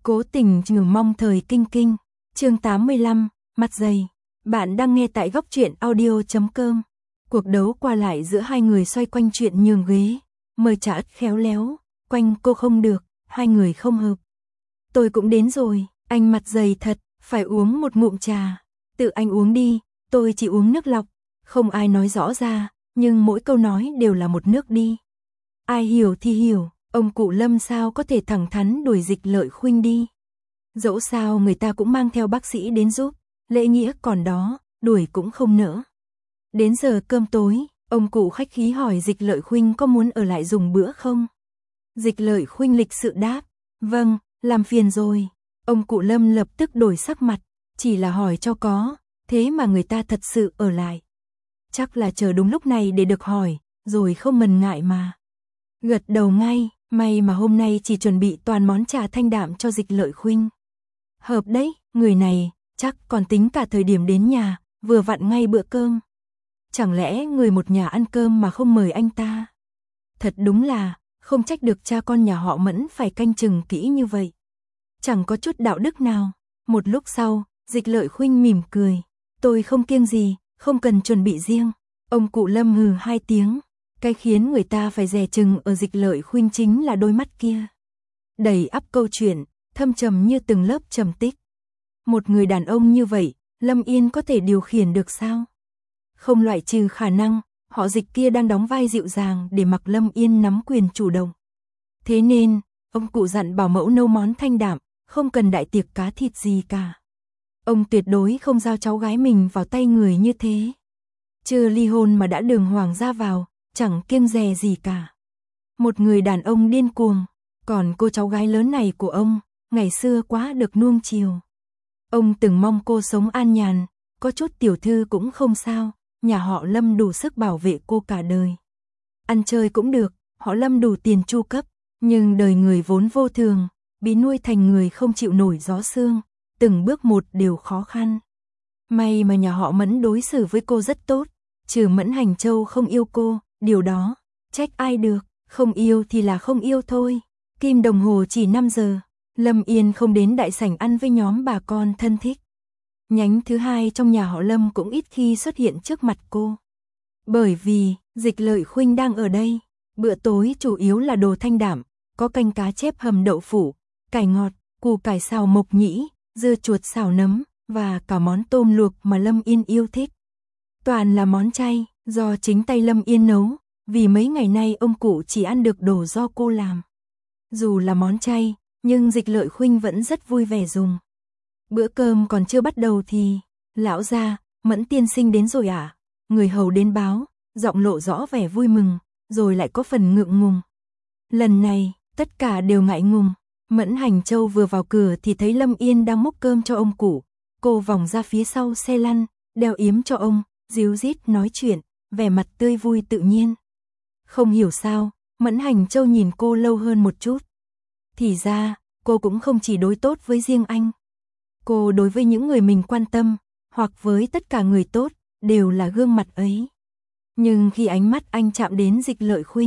Cố tình trừ mong thời kinh kinh. Chương 85, mặt dày. Bạn đang nghe tại góc truyện audio.com. Cuộc đấu qua lại giữa hai người xoay quanh chuyện nhường ghế. Mời trà ất khéo léo, quanh cô không được, hai người không hợp. Tôi cũng đến rồi, anh mặt dày thật, phải uống một ngụm trà. Tự anh uống đi, tôi chỉ uống nước lọc. Không ai nói rõ ra, nhưng mỗi câu nói đều là một nước đi. Ai hiểu thì hiểu. Ông cụ Lâm sao có thể thẳng thắn đuổi Dịch Lợi Khuynh đi. Dẫu sao người ta cũng mang theo bác sĩ đến giúp, lễ nghĩa còn đó, đuổi cũng không nỡ. Đến giờ cơm tối, ông cụ khách khí hỏi Dịch Lợi Khuynh có muốn ở lại dùng bữa không. Dịch Lợi Khuynh lịch sự đáp, vâng, làm phiền rồi. Ông cụ Lâm lập tức đổi sắc mặt, chỉ là hỏi cho có, thế mà người ta thật sự ở lại. Chắc là chờ đúng lúc này để được hỏi, rồi không ngần ngại mà. Gật đầu ngay. May mà hôm nay chỉ chuẩn bị toàn món trà thanh đạm cho Dịch Lợi Khuynh. Hợp đấy, người này, chắc còn tính cả thời điểm đến nhà, vừa vặn ngay bữa cơm. Chẳng lẽ người một nhà ăn cơm mà không mời anh ta? Thật đúng là, không trách được cha con nhà họ Mẫn phải canh chừng kỹ như vậy. Chẳng có chút đạo đức nào. Một lúc sau, Dịch Lợi Khuynh mỉm cười. Tôi không kiêng gì, không cần chuẩn bị riêng. Ông cụ Lâm hừ hai tiếng. Cái khiến người ta phải dè chừng ở Dịch Lợi Khuynh chính là đôi mắt kia. Đầy ắp câu chuyện, thâm trầm như từng lớp trầm tích. Một người đàn ông như vậy, Lâm Yên có thể điều khiển được sao? Không loại trừ khả năng, họ Dịch kia đang đóng vai dịu dàng để mặc Lâm Yên nắm quyền chủ động. Thế nên, ông cụ dặn bảo mẫu nấu món thanh đạm, không cần đại tiệc cá thịt gì cả. Ông tuyệt đối không giao cháu gái mình vào tay người như thế. Chưa ly hôn mà đã đường hoàng ra vào. Chẳng kiêng dè gì cả. Một người đàn ông điên cuồng, còn cô cháu gái lớn này của ông, ngày xưa quá được nuông chiều. Ông từng mong cô sống an nhàn, có chút tiểu thư cũng không sao, nhà họ Lâm đủ sức bảo vệ cô cả đời. Ăn chơi cũng được, họ Lâm đủ tiền chu cấp, nhưng đời người vốn vô thường, bị nuôi thành người không chịu nổi gió sương, từng bước một đều khó khăn. May mà nhà họ Mẫn đối xử với cô rất tốt, trừ Mẫn Hành Châu không yêu cô. Điều đó, trách ai được, không yêu thì là không yêu thôi. Kim đồng hồ chỉ 5 giờ, Lâm Yên không đến đại sảnh ăn với nhóm bà con thân thích. Nhánh thứ hai trong nhà họ Lâm cũng ít khi xuất hiện trước mặt cô. Bởi vì, Dịch Lợi Khuynh đang ở đây, bữa tối chủ yếu là đồ thanh đạm, có canh cá chép hầm đậu phụ, cải ngọt, củ cải xào mộc nhĩ, dưa chuột xào nấm, và cả món tôm luộc mà Lâm Yên yêu thích. Toàn là món chay, do chính tay Lâm Yên nấu, vì mấy ngày nay ông cụ chỉ ăn được đồ do cô làm. Dù là món chay, nhưng Dịch Lợi Khuynh vẫn rất vui vẻ dùng. Bữa cơm còn chưa bắt đầu thì, lão gia, Mẫn tiên sinh đến rồi à? Người hầu đến báo, giọng lộ rõ vẻ vui mừng, rồi lại có phần ngượng ngùng. Lần này, tất cả đều ngại ngùng. Mẫn Hành Châu vừa vào cửa thì thấy Lâm Yên đang múc cơm cho ông cụ. Cô vòng ra phía sau xe lăn, đeo yếm cho ông, díu dít nói chuyện, vẻ mặt tươi vui tự nhiên. Không hiểu sao, Mẫn Hành Châu nhìn cô lâu hơn một chút. Thì ra, cô cũng không chỉ đối tốt với riêng anh. Cô đối với những người mình quan tâm, hoặc với tất cả người tốt, đều là gương mặt ấy. Nhưng khi ánh mắt anh chạm đến Dịch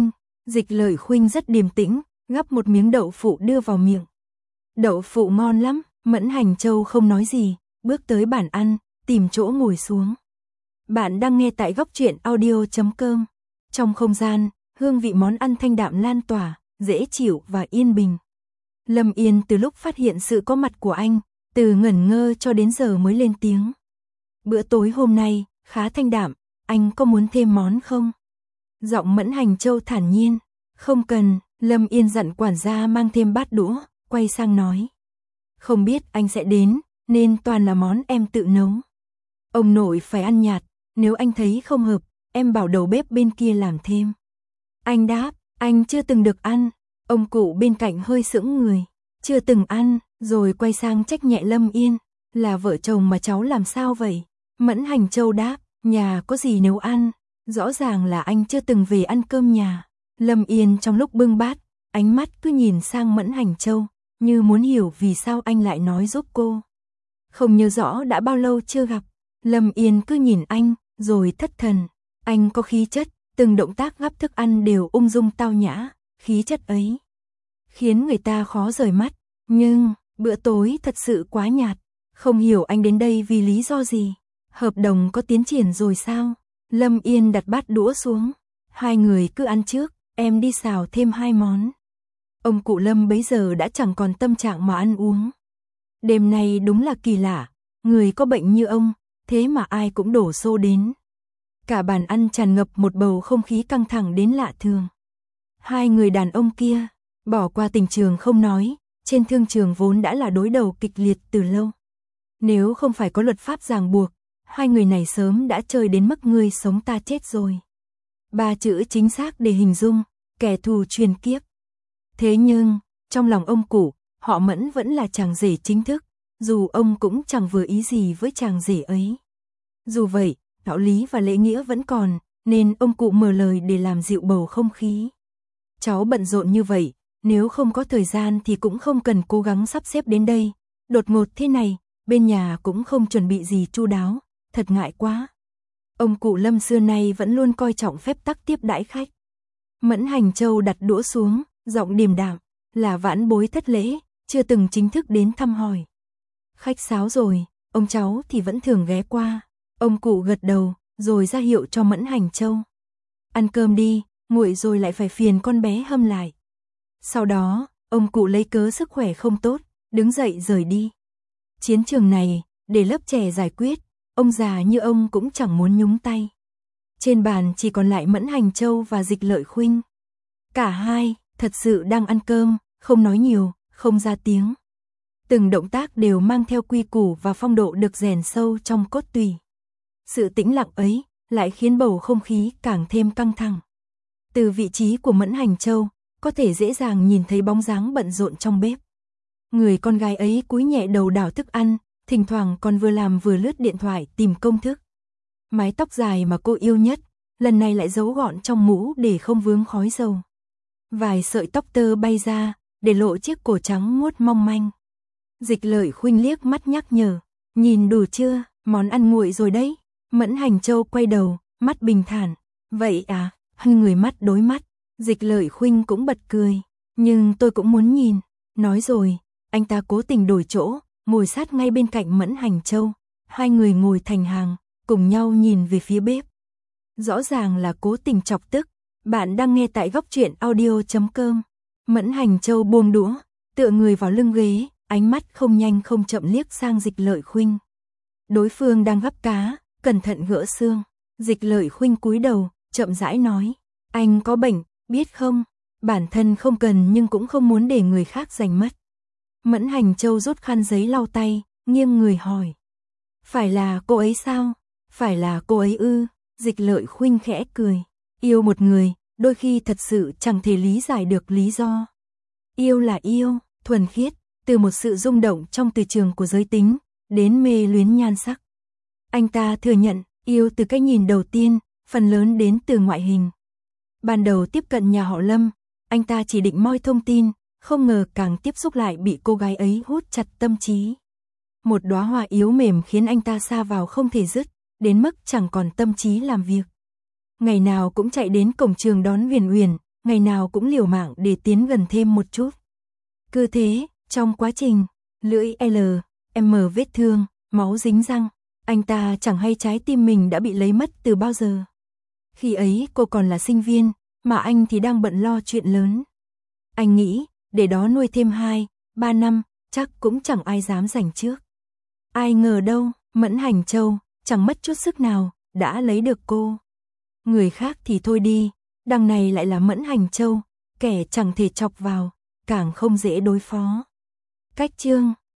Lợi Khuynh rất điềm tĩnh, gắp một miếng đậu phụ đưa vào miệng. Đậu phụ ngon lắm, Mẫn Hành Châu không nói gì, bước tới bàn ăn, tìm chỗ ngồi xuống. Bạn đang nghe tại góc truyện audio.com. Trong không gian, hương vị món ăn thanh đạm lan tỏa, dễ chịu và yên bình. Lâm Yên từ lúc phát hiện sự có mặt của anh, từ ngẩn ngơ cho đến giờ mới lên tiếng. Bữa tối hôm nay, khá thanh đạm, anh có muốn thêm món không? Giọng Mẫn Hành Châu thản nhiên. Không cần, Lâm Yên dặn quản gia mang thêm bát đũa, quay sang nói. Không biết anh sẽ đến, nên toàn là món em tự nấu. Ông nội phải ăn nhạt, nếu anh thấy không hợp, em bảo đầu bếp bên kia làm thêm. Anh đáp, anh chưa từng được ăn. Ông cụ bên cạnh hơi sững người, chưa từng ăn, rồi quay sang trách nhẹ Lâm Yên. Là vợ chồng mà cháu làm sao vậy? Mẫn Hành Châu đáp, nhà có gì nấu ăn, rõ ràng là anh chưa từng về ăn cơm nhà. Lâm Yên trong lúc bưng bát, ánh mắt cứ nhìn sang Mẫn Hành Châu, như muốn hiểu vì sao anh lại nói giúp cô. Không nhớ rõ đã bao lâu chưa gặp, Lâm Yên cứ nhìn anh, rồi thất thần. Anh có khí chất, từng động tác gắp thức ăn đều ung dung tao nhã, khí chất ấy khiến người ta khó rời mắt. Nhưng, Bữa tối thật sự quá nhạt, không hiểu anh đến đây vì lý do gì. Hợp đồng có tiến triển rồi sao? Lâm Yên đặt bát đũa xuống. Hai người cứ ăn trước, em đi xào thêm 2 món. Ông cụ Lâm bấy giờ đã chẳng còn tâm trạng mà ăn uống. Đêm nay đúng là kỳ lạ, người có bệnh như ông, thế mà ai cũng đổ xô đến. Cả bàn ăn tràn ngập một bầu không khí căng thẳng đến lạ thường. Hai người đàn ông kia, bỏ qua tình trường không nói, trên thương trường vốn đã là đối đầu kịch liệt từ lâu. Nếu không phải có luật pháp ràng buộc, hai người này sớm đã chơi đến mức ngươi sống ta chết rồi. 3 chữ chính xác để hình dung, kẻ thù truyền kiếp. Thế nhưng, trong lòng ông cụ, họ Mẫn vẫn là chàng rể chính thức, dù ông cũng chẳng vừa ý gì với chàng rể ấy. Dù vậy, đạo lý và lễ nghĩa vẫn còn, nên ông cụ mở lời để làm dịu bầu không khí. Cháu bận rộn như vậy, nếu không có thời gian thì cũng không cần cố gắng sắp xếp đến đây. Đột ngột thế này, bên nhà cũng không chuẩn bị gì chu đáo, thật ngại quá. Ông cụ Lâm xưa nay vẫn luôn coi trọng phép tắc tiếp đãi khách. Mẫn Hành Châu đặt đũa xuống, giọng điềm đạm, là vãn bối thất lễ, chưa từng chính thức đến thăm hỏi. Khách sáo rồi, ông cháu thì vẫn thường ghé qua. Ông cụ gật đầu, rồi ra hiệu cho Mẫn Hành Châu. Ăn cơm đi, nguội rồi lại phải phiền con bé hâm lại. Sau đó, ông cụ lấy cớ sức khỏe không tốt, đứng dậy rời đi. Chiến trường này, để lớp trẻ giải quyết, ông già như ông cũng chẳng muốn nhúng tay. Trên bàn chỉ còn lại Mẫn Hành Châu và Dịch Lợi Khuynh. Cả hai, thật sự đang ăn cơm, không nói nhiều, không ra tiếng. Từng động tác đều mang theo quy củ và phong độ được rèn sâu trong cốt tủy. Sự tĩnh lặng ấy, lại khiến bầu không khí càng thêm căng thẳng. Từ vị trí của Mẫn Hành Châu, có thể dễ dàng nhìn thấy bóng dáng bận rộn trong bếp. Người con gái ấy cúi nhẹ đầu đảo thức ăn, thỉnh thoảng còn vừa làm vừa lướt điện thoại tìm công thức. Mái tóc dài mà cô yêu nhất, lần này lại giấu gọn trong mũ để không vướng khói dầu. Vài sợi tóc tơ bay ra, để lộ chiếc cổ trắng muốt mong manh. Dịch Lợi Khuynh liếc mắt nhắc nhở, nhìn đủ chưa, món ăn nguội rồi đấy. Mẫn Hành Châu quay đầu, mắt bình thản, vậy à, người mắt đối mắt. Dịch Lợi Khuynh cũng bật cười, nhưng tôi cũng muốn nhìn. Nói rồi, anh ta cố tình đổi chỗ, ngồi sát ngay bên cạnh Mẫn Hành Châu. Hai người ngồi thành hàng, cùng nhau nhìn về phía bếp. Rõ ràng là cố tình chọc tức. Bạn đang nghe tại góc truyện audio.com. Mẫn Hành Châu buông đũa, tựa người vào lưng ghế, ánh mắt không nhanh không chậm liếc sang Dịch Lợi Khuynh. Đối phương đang gắp cá, cẩn thận gỡ xương. Dịch Lợi Khuynh cúi đầu, chậm rãi nói, anh có bệnh, biết không? Bản thân không cần nhưng cũng không muốn để người khác giành mất. Mẫn Hành Châu rút khăn giấy lau tay, nghiêng người hỏi. Phải là cô ấy sao? Phải là cô ấy ư? Dịch Lợi Khuynh khẽ cười. Yêu một người, đôi khi thật sự chẳng thể lý giải được lý do. Yêu là yêu, thuần khiết, từ một sự rung động trong từ trường của giới tính, đến mê luyến nhan sắc. Anh ta thừa nhận, yêu từ cái nhìn đầu tiên, phần lớn đến từ ngoại hình. Ban đầu tiếp cận nhà họ Lâm, anh ta chỉ định moi thông tin, không ngờ càng tiếp xúc lại bị cô gái ấy hút chặt tâm trí. Một đóa hoa yếu mềm khiến anh ta sa vào không thể dứt, đến mức chẳng còn tâm trí làm việc. Ngày nào cũng chạy đến cổng trường đón Huyền Huyền, ngày nào cũng liều mạng để tiến gần thêm một chút. Cứ thế, trong quá trình, lưỡi L, M vết thương, máu dính răng, anh ta chẳng hay trái tim mình đã bị lấy mất từ bao giờ. Khi ấy cô còn là sinh viên, mà anh thì đang bận lo chuyện lớn. Anh nghĩ, để đó nuôi thêm 2, 3 năm, chắc cũng chẳng ai dám giành trước. Ai ngờ đâu, Mẫn Hành Châu, chẳng mất chút sức nào, đã lấy được cô. Người khác thì thôi đi, đằng này lại là Mẫn Hành Châu, kẻ chẳng thể chọc vào, càng không dễ đối phó. Cách chương